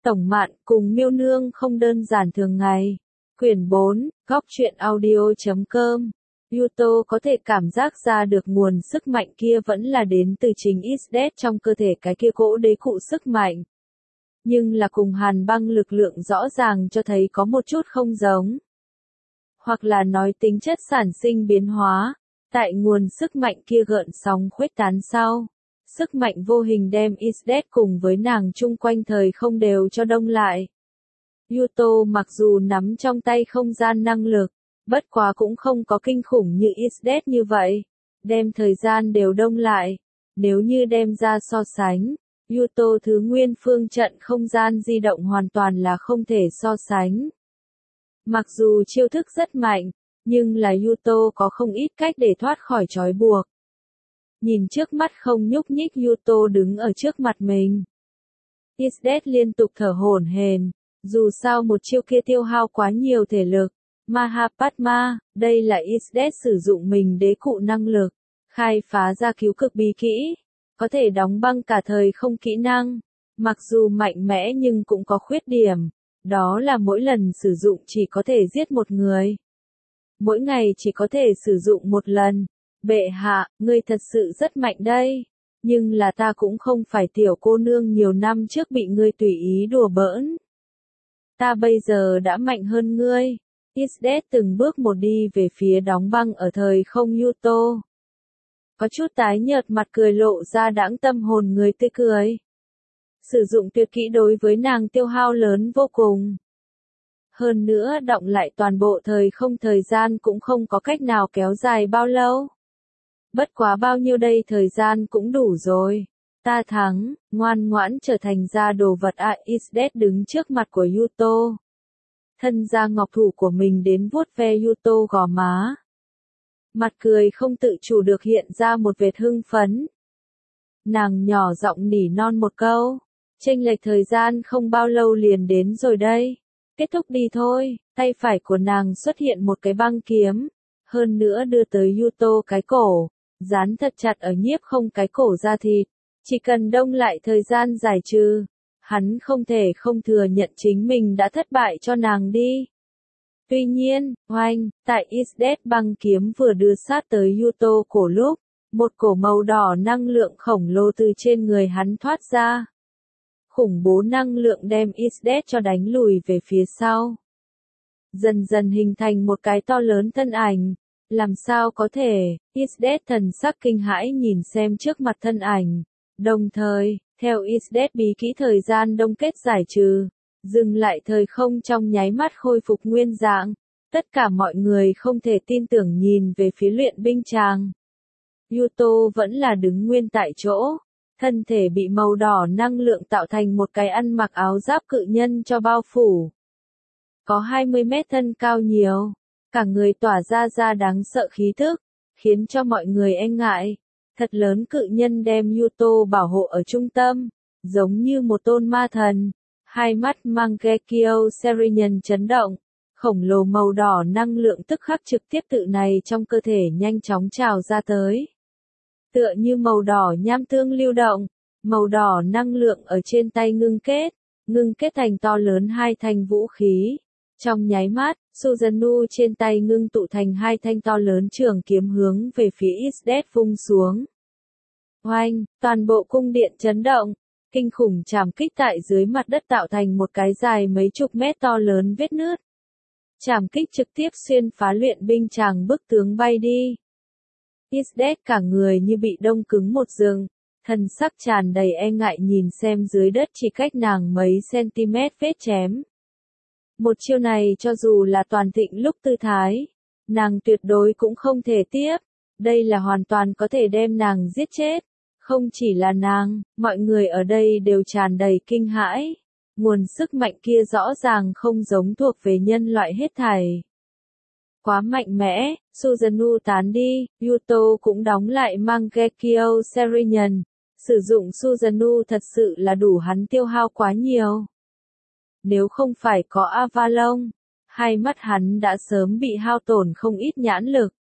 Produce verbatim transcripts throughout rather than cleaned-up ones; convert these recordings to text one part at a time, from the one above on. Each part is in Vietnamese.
Tổng Mạn cùng Miêu Nương không đơn giản thường ngày. Quyển bốn, góc truyện audio chấm com. Yuto có thể cảm giác ra được nguồn sức mạnh kia vẫn là đến từ chính Isdet trong cơ thể cái kia cỗ đế cụ sức mạnh. Nhưng là cùng hàn băng lực lượng rõ ràng cho thấy có một chút không giống. Hoặc là nói tính chất sản sinh biến hóa, tại nguồn sức mạnh kia gợn sóng khuếch tán sau. Sức mạnh vô hình đem Isdet cùng với nàng chung quanh thời không đều cho đông lại. Yuto mặc dù nắm trong tay không gian năng lực, bất quá cũng không có kinh khủng như Isdet như vậy, đem thời gian đều đông lại. Nếu như đem ra so sánh, Yuto thứ nguyên phương trận không gian di động hoàn toàn là không thể so sánh. Mặc dù chiêu thức rất mạnh, nhưng là Yuto có không ít cách để thoát khỏi trói buộc. Nhìn trước mắt không nhúc nhích Yuto đứng ở trước mặt mình. Isdet liên tục thở hổn hển, dù sao một chiêu kia tiêu hao quá nhiều thể lực. Mahapadma, đây là Isdet sử dụng mình đế cụ năng lực, khai phá ra cứu cực bí kỹ, có thể đóng băng cả thời không kỹ năng. Mặc dù mạnh mẽ nhưng cũng có khuyết điểm, đó là mỗi lần sử dụng chỉ có thể giết một người. Mỗi ngày chỉ có thể sử dụng một lần. Bệ hạ, ngươi thật sự rất mạnh đây. Nhưng là ta cũng không phải tiểu cô nương nhiều năm trước bị ngươi tùy ý đùa bỡn. Ta bây giờ đã mạnh hơn ngươi. Isdet từng bước một đi về phía đóng băng ở thời không Yuto. Có chút tái nhợt mặt cười lộ ra đãng tâm hồn người tươi cười. Sử dụng tuyệt kỹ đối với nàng tiêu hao lớn vô cùng. Hơn nữa đọng lại toàn bộ thời không thời gian cũng không có cách nào kéo dài bao lâu. Bất quá bao nhiêu đây thời gian cũng đủ rồi. Ta thắng, ngoan ngoãn trở thành ra đồ vật à. Isdet đứng trước mặt của Yuto. Thân ra ngọc thủ của mình đến vuốt ve Yuto gò má. Mặt cười không tự chủ được hiện ra một vệt hưng phấn. Nàng nhỏ giọng nỉ non một câu. Chênh lệch thời gian không bao lâu liền đến rồi đây. Kết thúc đi thôi. Tay phải của nàng xuất hiện một cái băng kiếm. Hơn nữa đưa tới Yuto cái cổ. Dán thật chặt ở nhiếp không cái cổ da thịt. Chỉ cần đông lại thời gian giải trừ. Hắn không thể không thừa nhận chính mình đã thất bại cho nàng đi. Tuy nhiên, oanh, tại Isdet băng kiếm vừa đưa sát tới Yuto cổ lúc, một cổ màu đỏ năng lượng khổng lồ từ trên người hắn thoát ra. Khủng bố năng lượng đem Isdet cho đánh lùi về phía sau. Dần dần hình thành một cái to lớn thân ảnh. Làm sao có thể, Isdet thần sắc kinh hãi nhìn xem trước mặt thân ảnh. Đồng thời, theo Isdet bí kỹ thời gian đông kết giải trừ, dừng lại thời không trong nháy mắt khôi phục nguyên dạng, tất cả mọi người không thể tin tưởng nhìn về phía luyện binh tràng. Yuto vẫn là đứng nguyên tại chỗ, thân thể bị màu đỏ năng lượng tạo thành một cái ăn mặc áo giáp cự nhân cho bao phủ. Có hai mươi mét thân cao nhiều, cả người tỏa ra ra đáng sợ khí thức, khiến cho mọi người e ngại. Thật lớn cự nhân đem Yuto bảo hộ ở trung tâm, giống như một tôn ma thần. Hai mắt Mangekyo Serenian chấn động, khổng lồ màu đỏ năng lượng tức khắc trực tiếp tự này trong cơ thể nhanh chóng trào ra tới. Tựa như màu đỏ nham tương lưu động, màu đỏ năng lượng ở trên tay ngưng kết, ngưng kết thành to lớn hai thanh vũ khí. Trong nháy mắt, Susanoo trên tay ngưng tụ thành hai thanh to lớn trường kiếm hướng về phía Isdet vung xuống. Oanh, toàn bộ cung điện chấn động, kinh khủng trảm kích tại dưới mặt đất tạo thành một cái dài mấy chục mét to lớn vết nứt. Trảm kích trực tiếp xuyên phá luyện binh tràng bức tướng bay đi. Isdet cả người như bị đông cứng một rừng, thân sắc tràn đầy e ngại nhìn xem dưới đất chỉ cách nàng mấy cm vết chém. Một chiêu này cho dù là toàn thịnh lúc tư thái, nàng tuyệt đối cũng không thể tiếp, đây là hoàn toàn có thể đem nàng giết chết. Không chỉ là nàng, mọi người ở đây đều tràn đầy kinh hãi. Nguồn sức mạnh kia rõ ràng không giống thuộc về nhân loại hết thảy. Quá mạnh mẽ, Susanoo tán đi, Yuto cũng đóng lại Mangekyo Serenian. Sử dụng Susanoo thật sự là đủ hắn tiêu hao quá nhiều. Nếu không phải có Avalon, hai mắt hắn đã sớm bị hao tổn không ít nhãn lực.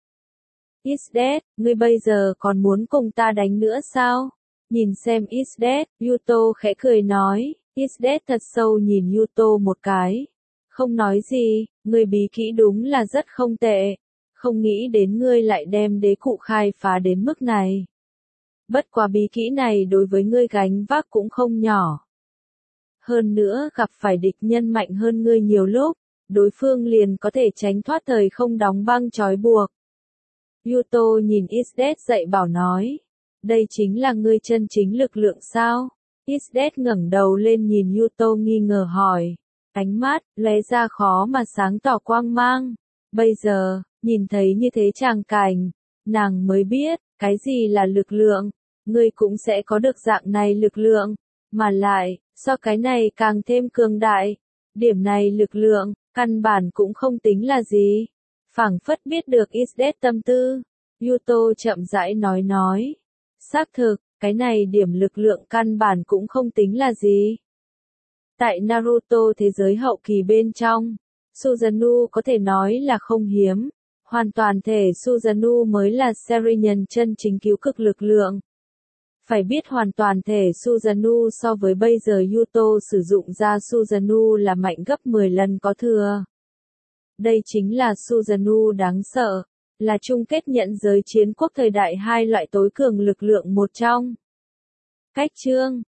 Isdet, ngươi bây giờ còn muốn cùng ta đánh nữa sao? Nhìn xem Isdet, Yuto khẽ cười nói, Isdet thật sâu nhìn Yuto một cái. Không nói gì, ngươi bí kỹ đúng là rất không tệ. Không nghĩ đến ngươi lại đem đế cụ khai phá đến mức này. Bất quá bí kỹ này đối với ngươi gánh vác cũng không nhỏ. Hơn nữa gặp phải địch nhân mạnh hơn ngươi nhiều lúc, đối phương liền có thể tránh thoát thời không đóng băng trói buộc. Yuto nhìn Isdet dạy bảo nói. Đây chính là ngươi chân chính lực lượng sao? Isdet ngẩng đầu lên nhìn Yuto nghi ngờ hỏi. Ánh mắt, lóe ra khó mà sáng tỏ quang mang. Bây giờ, nhìn thấy như thế tràng cảnh, nàng mới biết, cái gì là lực lượng. Ngươi cũng sẽ có được dạng này lực lượng. Mà lại, so cái này càng thêm cường đại. Điểm này lực lượng, căn bản cũng không tính là gì. Phảng phất biết được Isdet tâm tư. Yuto chậm rãi nói nói. Xác thực, cái này điểm lực lượng căn bản cũng không tính là gì. Tại Naruto thế giới hậu kỳ bên trong, Susanoo có thể nói là không hiếm. Hoàn toàn thể Susanoo mới là Sharingan chân chính cứu cực lực lượng. Phải biết hoàn toàn thể Susanoo so với bây giờ Yuto sử dụng ra Susanoo là mạnh gấp mười lần có thừa. Đây chính là Susanoo đáng sợ, là chung kết nhận giới chiến quốc thời đại hai loại tối cường lực lượng một trong. Cách chương